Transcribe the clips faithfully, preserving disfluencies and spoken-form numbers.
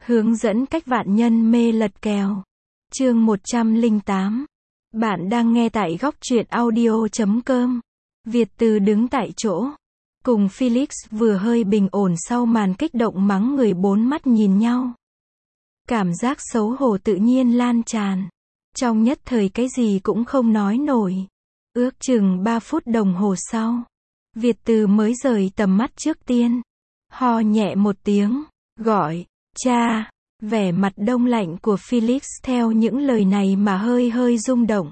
Hướng dẫn cách vạn nhân mê lật kèo. Chương một trăm lẻ tám. Bạn đang nghe tại góc truyện audio chấm com. Việt Từ đứng tại chỗ. Cùng Felix vừa hơi bình ổn sau màn kích động mắng người bốn mắt nhìn nhau. Cảm giác xấu hổ tự nhiên lan tràn. Trong nhất thời cái gì cũng không nói nổi. Ước chừng ba phút đồng hồ sau. Việt Từ mới rời tầm mắt trước tiên. Ho nhẹ một tiếng. Gọi. Cha. Vẻ mặt đông lạnh của Felix theo những lời này mà hơi hơi rung động.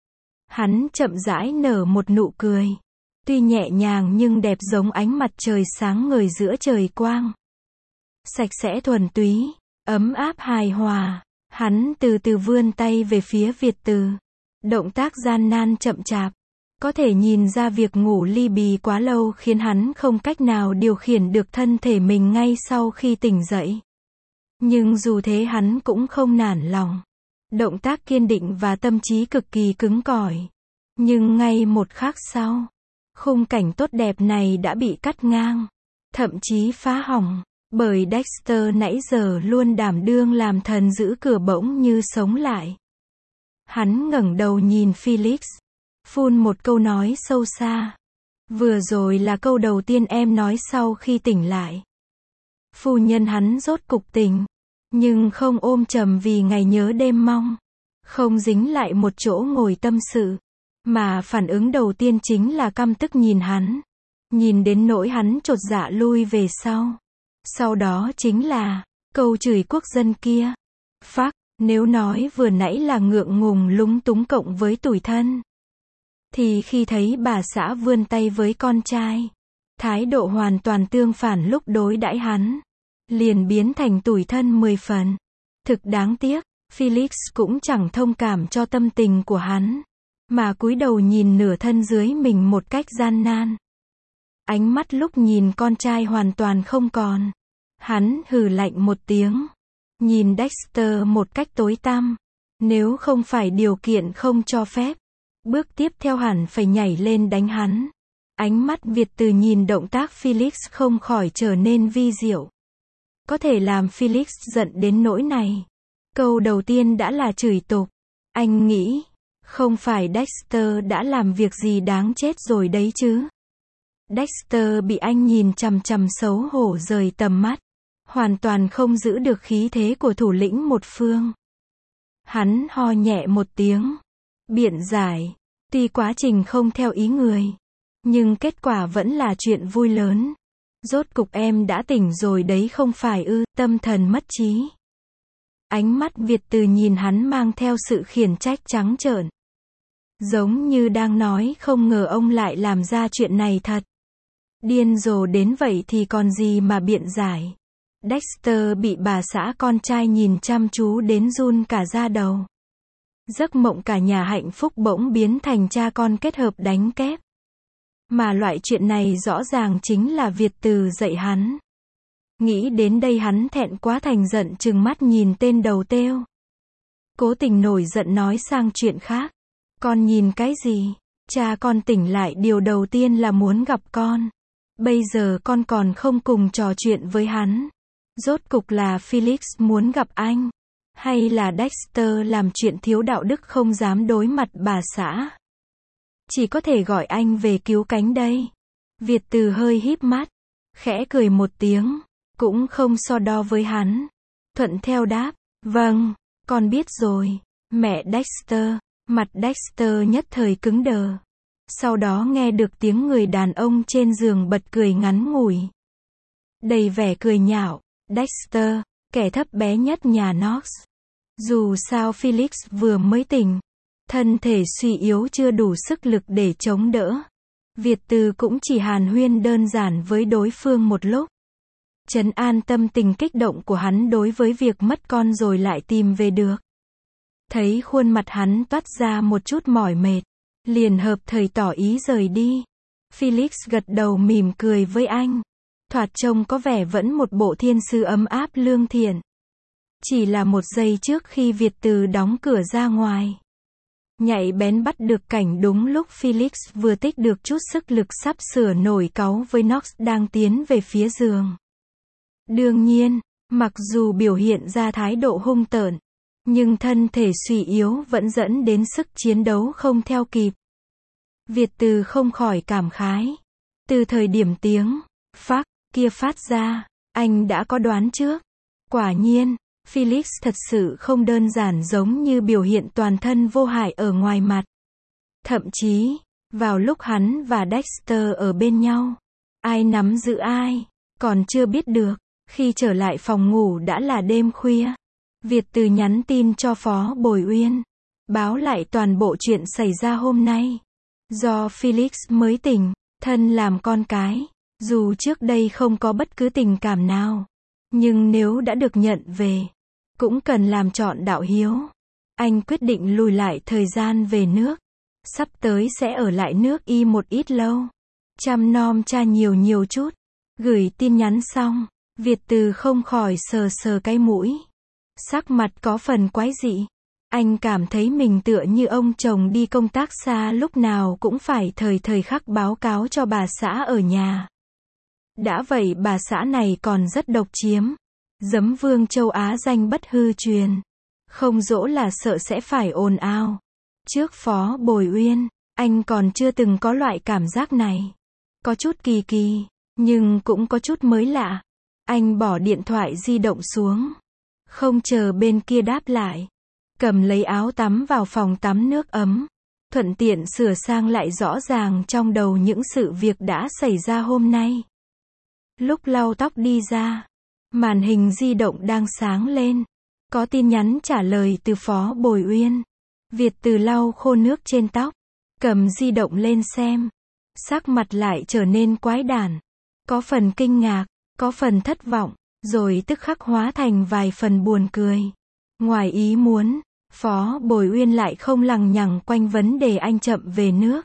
Hắn chậm rãi nở một nụ cười. Tuy nhẹ nhàng nhưng đẹp giống ánh mặt trời sáng ngời giữa trời quang. Sạch sẽ thuần túy, ấm áp hài hòa. Hắn từ từ vươn tay về phía Việt Từ. Động tác gian nan chậm chạp. Có thể nhìn ra việc ngủ li bì quá lâu khiến hắn không cách nào điều khiển được thân thể mình ngay sau khi tỉnh dậy. Nhưng dù thế hắn cũng không nản lòng. Động tác kiên định và tâm trí cực kỳ cứng cỏi. Nhưng ngay một khắc sau, khung cảnh tốt đẹp này đã bị cắt ngang. Thậm chí phá hỏng. Bởi Dexter nãy giờ luôn đảm đương làm thần giữ cửa bỗng như sống lại. Hắn ngẩng đầu nhìn Felix. Phun một câu nói sâu xa. Vừa rồi là câu đầu tiên em nói sau khi tỉnh lại. Phu nhân hắn rốt cục tỉnh. Nhưng không ôm trầm vì ngày nhớ đêm mong. Không dính lại một chỗ ngồi tâm sự. Mà phản ứng đầu tiên chính là căm tức nhìn hắn. Nhìn đến nỗi hắn chột dạ lui về sau. Sau đó chính là câu chửi quốc dân kia. Phác, nếu nói vừa nãy là ngượng ngùng lúng túng cộng với tủi thân. Thì khi thấy bà xã vươn tay với con trai, thái độ hoàn toàn tương phản lúc đối đãi hắn. Liền biến thành tủi thân mười phần. Thực đáng tiếc, Felix cũng chẳng thông cảm cho tâm tình của hắn. Mà cúi đầu nhìn nửa thân dưới mình một cách gian nan. Ánh mắt lúc nhìn con trai hoàn toàn không còn. Hắn hừ lạnh một tiếng. Nhìn Dexter một cách tối tăm. Nếu không phải điều kiện không cho phép. Bước tiếp theo hẳn phải nhảy lên đánh hắn. Ánh mắt Việt Từ nhìn động tác Felix không khỏi trở nên vi diệu. Có thể làm Felix giận đến nỗi này. Câu đầu tiên đã là chửi tục. Anh nghĩ, không phải Dexter đã làm việc gì đáng chết rồi đấy chứ. Dexter bị anh nhìn chằm chằm xấu hổ rời tầm mắt. Hoàn toàn không giữ được khí thế của thủ lĩnh một phương. Hắn ho nhẹ một tiếng. Biện giải. Tuy quá trình không theo ý người. Nhưng kết quả vẫn là chuyện vui lớn. Rốt cục em đã tỉnh rồi đấy không phải ư, tâm thần mất trí. Ánh mắt Việt Từ nhìn hắn mang theo sự khiển trách trắng trợn. Giống như đang nói không ngờ ông lại làm ra chuyện này thật. Điên rồ đến vậy thì còn gì mà biện giải. Dexter bị bà xã con trai nhìn chăm chú đến run cả da đầu. Giấc mộng cả nhà hạnh phúc bỗng biến thành cha con kết hợp đánh kép. Mà loại chuyện này rõ ràng chính là Việt Từ dạy hắn. Nghĩ đến đây hắn thẹn quá thành giận trừng mắt nhìn tên đầu têu. Cố tình nổi giận nói sang chuyện khác. Con nhìn cái gì? Cha con tỉnh lại điều đầu tiên là muốn gặp con. Bây giờ con còn không cùng trò chuyện với hắn. Rốt cục là Felix muốn gặp anh. Hay là Dexter làm chuyện thiếu đạo đức không dám đối mặt bà xã. Chỉ có thể gọi anh về cứu cánh đây. Việt Từ hơi híp mắt. Khẽ cười một tiếng. Cũng không so đo với hắn. Thuận theo đáp. Vâng, con biết rồi. Mẹ Dexter. Mặt Dexter nhất thời cứng đờ. Sau đó nghe được tiếng người đàn ông trên giường bật cười ngắn ngủi. Đầy vẻ cười nhạo. Dexter, kẻ thấp bé nhất nhà Knox. Dù sao Felix vừa mới tỉnh. Thân thể suy yếu chưa đủ sức lực để chống đỡ. Việt Từ cũng chỉ hàn huyên đơn giản với đối phương một lúc. Trấn an tâm tình kích động của hắn đối với việc mất con rồi lại tìm về được. Thấy khuôn mặt hắn toát ra một chút mỏi mệt. Liền hợp thời tỏ ý rời đi. Felix gật đầu mỉm cười với anh. Thoạt trông có vẻ vẫn một bộ thiên sư ấm áp lương thiện. Chỉ là một giây trước khi Việt Từ đóng cửa ra ngoài. Nhạy bén bắt được cảnh đúng lúc Felix vừa tích được chút sức lực sắp sửa nổi cáu với Knox đang tiến về phía giường. Đương nhiên, Mặc dù biểu hiện ra thái độ hung tợn, nhưng thân thể suy yếu vẫn dẫn đến sức chiến đấu không theo kịp. Việt Từ không khỏi cảm khái. Từ thời điểm tiếng phác kia phát ra, anh đã có đoán trước. Quả nhiên, Felix thật sự không đơn giản giống như biểu hiện toàn thân vô hại ở ngoài mặt. Thậm chí, vào lúc hắn và Dexter ở bên nhau, ai nắm giữ ai, còn chưa biết được. Khi trở lại phòng ngủ đã là đêm khuya. Việt Từ nhắn tin cho Phó Bồi Uyên, báo lại toàn bộ chuyện xảy ra hôm nay. Do Felix mới tỉnh, thân làm con cái, dù trước đây không có bất cứ tình cảm nào, nhưng nếu đã được nhận về, cũng cần làm trọn đạo hiếu. Anh quyết định lùi lại thời gian về nước. Sắp tới sẽ ở lại nước Y một ít lâu. Chăm nom cha nhiều nhiều chút. Gửi tin nhắn xong, Việt Từ không khỏi sờ sờ cái mũi. Sắc mặt có phần quái dị. Anh cảm thấy mình tựa như ông chồng đi công tác xa lúc nào cũng phải thời thời khắc báo cáo cho bà xã ở nhà. Đã vậy bà xã này còn rất độc chiếm. Giấm vương châu Á danh bất hư truyền. Không dỗ là sợ sẽ phải ồn ào. Trước Phó Bồi Uyên, anh còn chưa từng có loại cảm giác này. Có chút kỳ kỳ, nhưng cũng có chút mới lạ. Anh bỏ điện thoại di động xuống. Không chờ bên kia đáp lại. Cầm lấy áo tắm vào phòng tắm nước ấm. Thuận tiện sửa sang lại rõ ràng trong đầu những sự việc đã xảy ra hôm nay. Lúc lau tóc đi ra, màn hình di động đang sáng lên. Có tin nhắn trả lời từ Phó Bồi Uyên. Việt Từ lau khô nước trên tóc. Cầm di động lên xem. Sắc mặt lại trở nên quái đản. Có phần kinh ngạc, có phần thất vọng, rồi tức khắc hóa thành vài phần buồn cười. Ngoài ý muốn, Phó Bồi Uyên lại không lằng nhằng quanh vấn đề anh chậm về nước.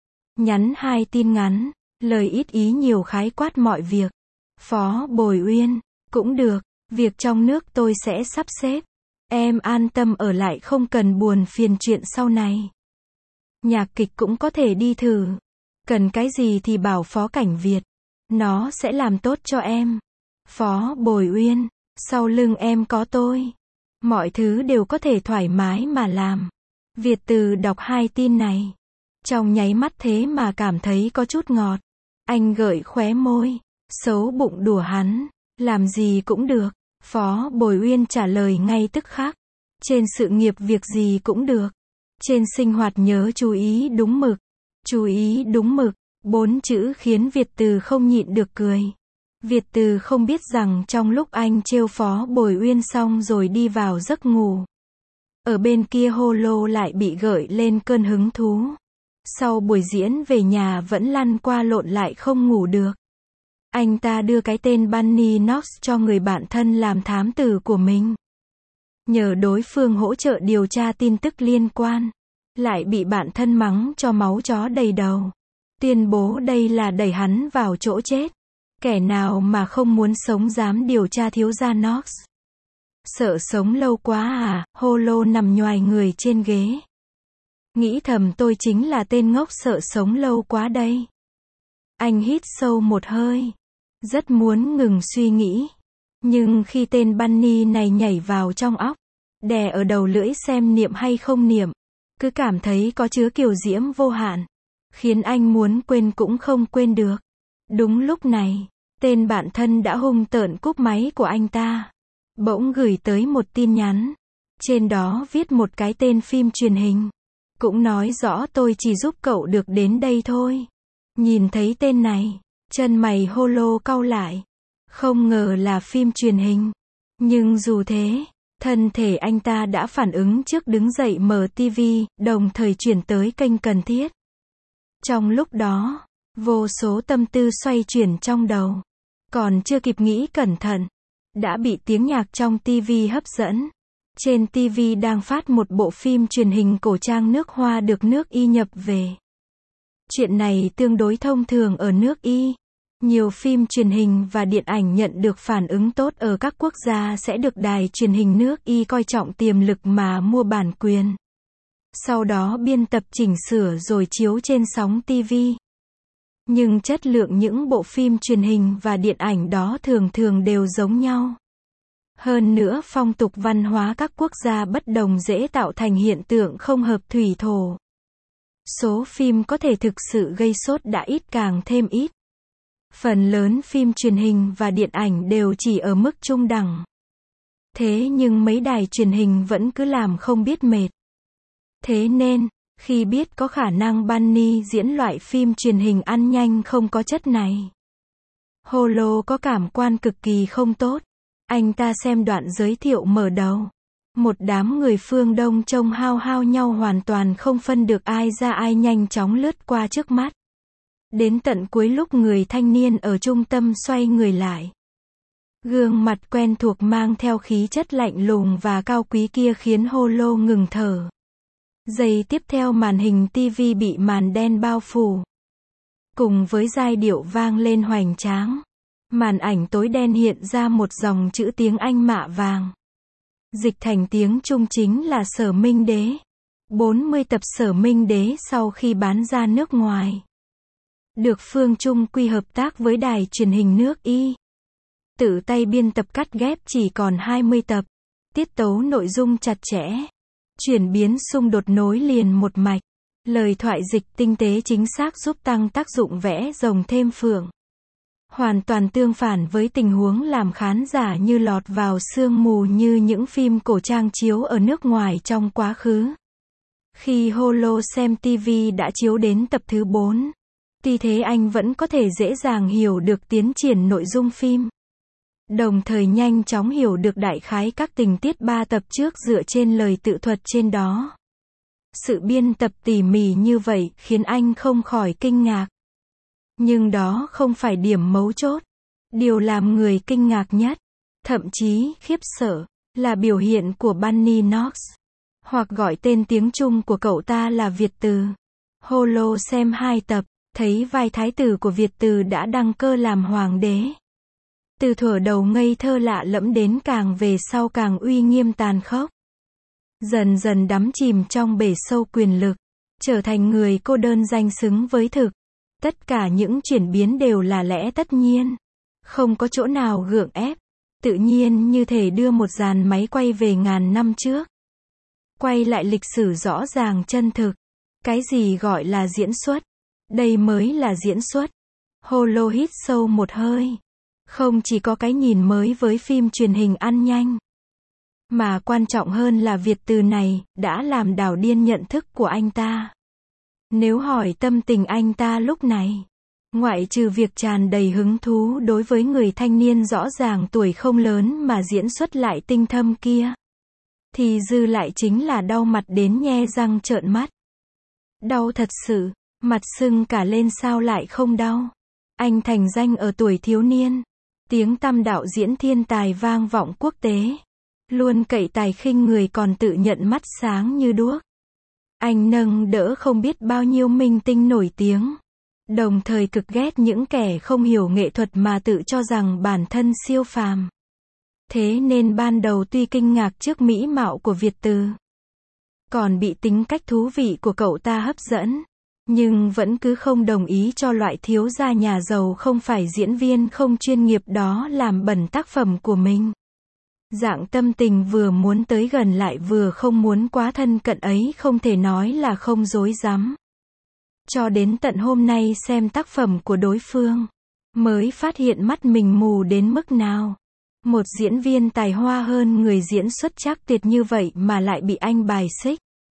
Nhắn hai tin ngắn, lời ít ý nhiều khái quát mọi việc. Phó Bồi Uyên, cũng được, việc trong nước tôi sẽ sắp xếp. Em an tâm ở lại không cần buồn phiền chuyện sau này. Nhạc kịch cũng có thể đi thử. Cần cái gì thì bảo Phó Cảnh Việt. Nó sẽ làm tốt cho em. Phó Bồi Uyên, sau lưng em có tôi. Mọi thứ đều có thể thoải mái mà làm. Việt Từ đọc hai tin này. Trong nháy mắt thế mà cảm thấy có chút ngọt. Anh gợi khóe môi. Xấu bụng đùa hắn. Làm gì cũng được. Phó Bồi Uyên trả lời ngay tức khắc. Trên sự nghiệp việc gì cũng được. Trên sinh hoạt nhớ chú ý đúng mực. Chú ý đúng mực. Bốn chữ khiến Việt Từ không nhịn được cười. Việt Từ không biết rằng trong lúc anh trêu Phó Bồi Uyên xong rồi đi vào giấc ngủ. Ở bên kia Holo lại bị gợi lên cơn hứng thú. Sau buổi diễn về nhà vẫn lăn qua lộn lại không ngủ được. Anh ta đưa cái tên Bunny Knox cho người bạn thân làm thám tử của mình. Nhờ đối phương hỗ trợ điều tra tin tức liên quan. Lại bị bạn thân mắng cho máu chó đầy đầu. Tuyên bố đây là đẩy hắn vào chỗ chết. Kẻ nào mà không muốn sống dám điều tra thiếu gia Knox. Sợ sống lâu quá à, Holo nằm nhoài người trên ghế. Nghĩ thầm tôi chính là tên ngốc sợ sống lâu quá đây. Anh hít sâu một hơi. Rất muốn ngừng suy nghĩ. Nhưng khi tên Bunny này nhảy vào trong óc, đè ở đầu lưỡi xem niệm hay không niệm, cứ cảm thấy có chứa kiều diễm vô hạn. Khiến anh muốn quên cũng không quên được. Đúng lúc này, tên bạn thân đã hung tợn cúp máy của anh ta. Bỗng gửi tới một tin nhắn. Trên đó viết một cái tên phim truyền hình. Cũng nói rõ tôi chỉ giúp cậu được đến đây thôi. Nhìn thấy tên này, chân mày Holo cau lại. Không ngờ là phim truyền hình. Nhưng dù thế, thân thể anh ta đã phản ứng trước đứng dậy mở tivi, đồng thời chuyển tới kênh cần thiết. Trong lúc đó, vô số tâm tư xoay chuyển trong đầu. Còn chưa kịp nghĩ cẩn thận, đã bị tiếng nhạc trong tivi hấp dẫn. Trên tivi đang phát một bộ phim truyền hình cổ trang nước Hoa được nước Y nhập về. Chuyện này tương đối thông thường ở nước Y. Nhiều phim truyền hình và điện ảnh nhận được phản ứng tốt ở các quốc gia sẽ được đài truyền hình nước Y coi trọng tiềm lực mà mua bản quyền. Sau đó biên tập chỉnh sửa rồi chiếu trên sóng tivi. Nhưng chất lượng những bộ phim truyền hình và điện ảnh đó thường thường đều giống nhau. Hơn nữa phong tục văn hóa các quốc gia bất đồng dễ tạo thành hiện tượng không hợp thủy thổ. Số phim có thể thực sự gây sốt đã ít càng thêm ít. Phần lớn phim truyền hình và điện ảnh đều chỉ ở mức trung đẳng. Thế nhưng mấy đài truyền hình vẫn cứ làm không biết mệt. Thế nên, khi biết có khả năng Bunny diễn loại phim truyền hình ăn nhanh không có chất này, Holo có cảm quan cực kỳ không tốt. Anh ta xem đoạn giới thiệu mở đầu. Một đám người phương Đông trông hao hao nhau hoàn toàn không phân được ai ra ai nhanh chóng lướt qua trước mắt. Đến tận cuối lúc người thanh niên ở trung tâm xoay người lại. Gương mặt quen thuộc mang theo khí chất lạnh lùng và cao quý kia khiến Holo ngừng thở. Giây tiếp theo màn hình ti vi bị màn đen bao phủ. Cùng với giai điệu vang lên hoành tráng. Màn ảnh tối đen hiện ra một dòng chữ tiếng Anh mạ vàng. Dịch thành tiếng Trung chính là Sở Minh Đế. bốn mươi tập Sở Minh Đế sau khi bán ra nước ngoài. Được Phương Trung Quy hợp tác với đài truyền hình nước Y. Tự tay biên tập cắt ghép chỉ còn hai mươi tập. Tiết tấu nội dung chặt chẽ. Chuyển biến xung đột nối liền một mạch. Lời thoại dịch tinh tế chính xác giúp tăng tác dụng vẽ rồng thêm phượng. Hoàn toàn tương phản với tình huống làm khán giả như lọt vào sương mù như những phim cổ trang chiếu ở nước ngoài trong quá khứ. Khi Holo xem ti vi đã chiếu đến tập thứ bốn, tuy thế anh vẫn có thể dễ dàng hiểu được tiến triển nội dung phim. Đồng thời nhanh chóng hiểu được đại khái các tình tiết ba tập trước dựa trên lời tự thuật trên đó. Sự biên tập tỉ mỉ như vậy khiến anh không khỏi kinh ngạc. Nhưng đó không phải điểm mấu chốt. Điều làm người kinh ngạc nhất, thậm chí khiếp sợ, là biểu hiện của Bunny Knox. Hoặc gọi tên tiếng Trung của cậu ta là Việt Từ. Holo xem hai tập, thấy vai thái tử của Việt Từ đã đăng cơ làm hoàng đế. Từ thuở đầu ngây thơ lạ lẫm đến càng về sau càng uy nghiêm tàn khốc. Dần dần đắm chìm trong bể sâu quyền lực, trở thành người cô đơn danh xứng với thực. Tất cả những chuyển biến đều là lẽ tất nhiên. Không có chỗ nào gượng ép. Tự nhiên như thể đưa một dàn máy quay về ngàn năm trước. Quay lại lịch sử rõ ràng chân thực. Cái gì gọi là diễn xuất? Đây mới là diễn xuất. Holo hít sâu một hơi. Không chỉ có cái nhìn mới với phim truyền hình ăn nhanh. Mà quan trọng hơn là Việt Từ này, đã làm đảo điên nhận thức của anh ta. Nếu hỏi tâm tình anh ta lúc này, ngoại trừ việc tràn đầy hứng thú đối với người thanh niên rõ ràng tuổi không lớn mà diễn xuất lại tinh thâm kia, thì dư lại chính là đau mặt đến nhe răng trợn mắt. Đau thật sự, mặt sưng cả lên sao lại không đau. Anh thành danh ở tuổi thiếu niên. Tiếng tăm đạo diễn thiên tài vang vọng quốc tế. Luôn cậy tài khinh người còn tự nhận mắt sáng như đuốc. Anh nâng đỡ không biết bao nhiêu minh tinh nổi tiếng. Đồng thời cực ghét những kẻ không hiểu nghệ thuật mà tự cho rằng bản thân siêu phàm. Thế nên ban đầu tuy kinh ngạc trước mỹ mạo của Việt Từ, còn bị tính cách thú vị của cậu ta hấp dẫn, nhưng vẫn cứ không đồng ý cho loại thiếu gia nhà giàu không phải diễn viên không chuyên nghiệp đó làm bẩn tác phẩm của mình. Dạng tâm tình vừa muốn tới gần lại vừa không muốn quá thân cận ấy không thể nói là không dối rắm. Cho đến tận hôm nay xem tác phẩm của đối phương, mới phát hiện mắt mình mù đến mức nào. Một diễn viên tài hoa hơn người diễn xuất chắc tuyệt như vậy mà lại bị anh bài xích.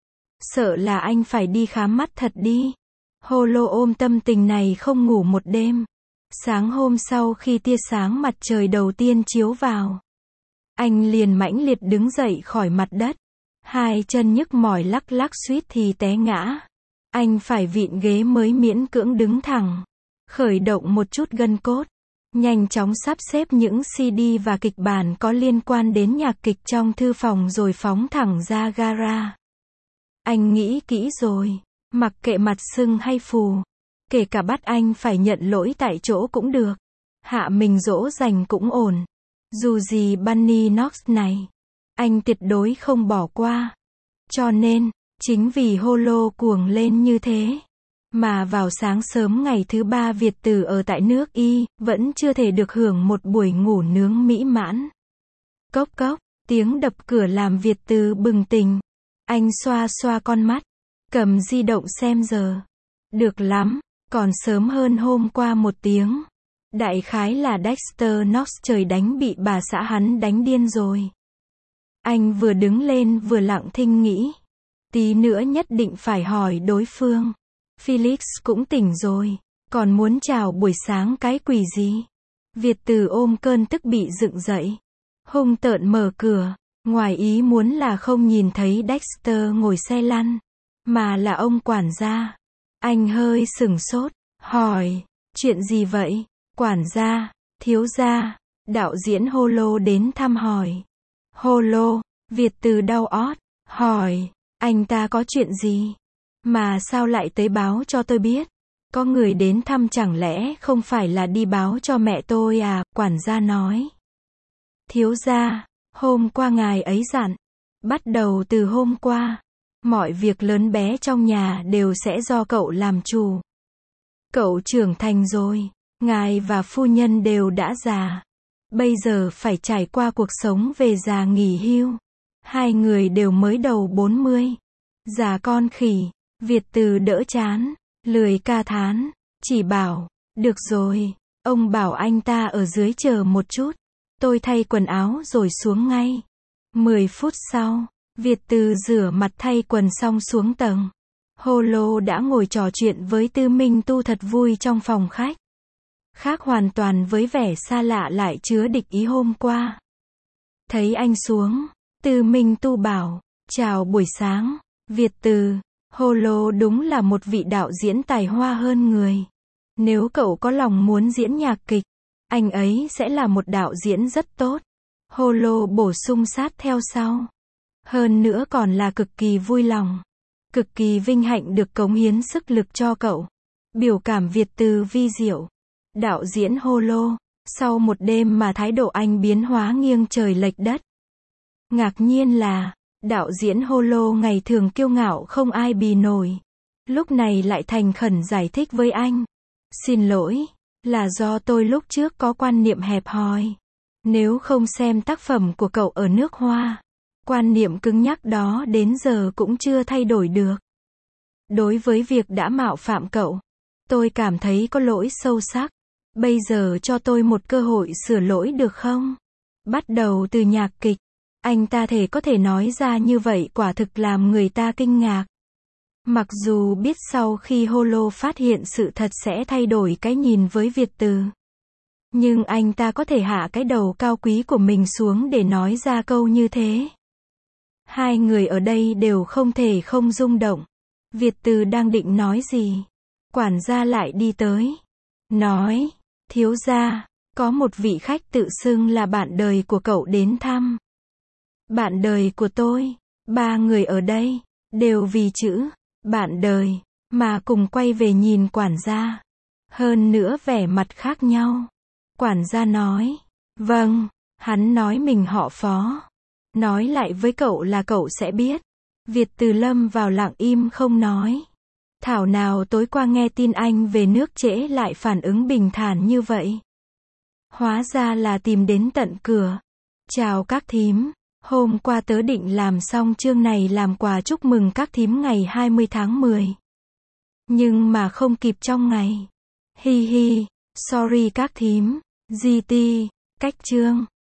Sợ là anh phải đi khám mắt thật đi. Holo ôm tâm tình này không ngủ một đêm. Sáng hôm sau khi tia sáng mặt trời đầu tiên chiếu vào, anh liền mãnh liệt đứng dậy khỏi mặt đất. Hai chân nhức mỏi lắc lắc suýt thì té ngã. Anh phải vịn ghế mới miễn cưỡng đứng thẳng. Khởi động một chút gân cốt. Nhanh chóng sắp xếp những xê đê và kịch bản có liên quan đến nhạc kịch trong thư phòng rồi phóng thẳng ra gara. Anh nghĩ kỹ rồi. Mặc kệ mặt sưng hay phù. Kể cả bắt anh phải nhận lỗi tại chỗ cũng được. Hạ mình dỗ dành cũng ổn. Dù gì Bunny Knox này, anh tuyệt đối không bỏ qua. Cho nên, chính vì Holo cuồng lên như thế, mà vào sáng sớm ngày thứ ba Việt Từ ở tại nước Y, vẫn chưa thể được hưởng một buổi ngủ nướng mỹ mãn. Cốc cốc, tiếng đập cửa làm Việt Từ bừng tỉnh. Anh xoa xoa con mắt, cầm di động xem giờ. Được lắm, còn sớm hơn hôm qua một tiếng. Đại khái là Dexter Knox trời đánh bị bà xã hắn đánh điên rồi. Anh vừa đứng lên vừa lặng thinh nghĩ. Tí nữa nhất định phải hỏi đối phương. Felix cũng tỉnh rồi, còn muốn chào buổi sáng cái quỷ gì? Việt Từ ôm cơn tức bị dựng dậy. Hung tợn mở cửa, ngoài ý muốn là không nhìn thấy Dexter ngồi xe lăn, mà là ông quản gia. Anh hơi sửng sốt, hỏi, chuyện gì vậy? Quản gia, thiếu gia, đạo diễn Holo đến thăm hỏi. Holo, Việt Từ đau ót, hỏi, anh ta có chuyện gì? Mà sao lại tới báo cho tôi biết? Có người đến thăm chẳng lẽ không phải là đi báo cho mẹ tôi à? Quản gia nói. Thiếu gia, hôm qua ngài ấy dặn, bắt đầu từ hôm qua, mọi việc lớn bé trong nhà đều sẽ do cậu làm chủ. Cậu trưởng thành rồi, ngài và phu nhân đều đã già. Bây giờ phải trải qua cuộc sống về già nghỉ hưu. Hai người đều mới đầu bốn mươi. Già con khỉ, Việt Từ đỡ chán, lười ca thán, chỉ bảo, được rồi, ông bảo anh ta ở dưới chờ một chút. Tôi thay quần áo rồi xuống ngay. Mười phút sau, Việt Từ rửa mặt thay quần xong xuống tầng. Holo đã ngồi trò chuyện với Tư Minh Tu thật vui trong phòng khách. Khác hoàn toàn với vẻ xa lạ lại chứa địch ý hôm qua. Thấy anh xuống, Tư Minh Tu bảo, chào buổi sáng, Việt Từ. Holo đúng là một vị đạo diễn tài hoa hơn người. Nếu cậu có lòng muốn diễn nhạc kịch, anh ấy sẽ là một đạo diễn rất tốt. Holo bổ sung sát theo sau. Hơn nữa còn là cực kỳ vui lòng, cực kỳ vinh hạnh được cống hiến sức lực cho cậu. Biểu cảm Việt Từ vi diệu. Đạo diễn Holo, sau một đêm mà thái độ anh biến hóa nghiêng trời lệch đất. Ngạc nhiên là, đạo diễn Holo ngày thường kiêu ngạo không ai bì nổi. Lúc này lại thành khẩn giải thích với anh. Xin lỗi, là do tôi lúc trước có quan niệm hẹp hòi. Nếu không xem tác phẩm của cậu ở nước Hoa, quan niệm cứng nhắc đó đến giờ cũng chưa thay đổi được. Đối với việc đã mạo phạm cậu, tôi cảm thấy có lỗi sâu sắc. Bây giờ cho tôi một cơ hội sửa lỗi được không? Bắt đầu từ nhạc kịch, anh ta thể có thể nói ra như vậy quả thực làm người ta kinh ngạc. Mặc dù biết sau khi Holo phát hiện sự thật sẽ thay đổi cái nhìn với Việt Từ. Nhưng anh ta có thể hạ cái đầu cao quý của mình xuống để nói ra câu như thế. Hai người ở đây đều không thể không rung động. Việt Từ đang định nói gì? Quản gia lại đi tới. Nói, thiếu gia, có một vị khách tự xưng là bạn đời của cậu đến thăm. Bạn đời của tôi, ba người ở đây, đều vì chữ, bạn đời, mà cùng quay về nhìn quản gia. Hơn nữa vẻ mặt khác nhau. Quản gia nói, vâng, hắn nói mình họ Phó. Nói lại với cậu là cậu sẽ biết. Việt Từ lâm vào lặng im không nói. Thảo nào tối qua nghe tin anh về nước trễ lại phản ứng bình thản như vậy. Hóa ra là tìm đến tận cửa. Chào các thím, hôm qua tớ định làm xong chương này làm quà chúc mừng các thím ngày hai mươi tháng mười. Nhưng mà không kịp trong ngày. Hi hi, sorry các thím, giê tê, cách chương.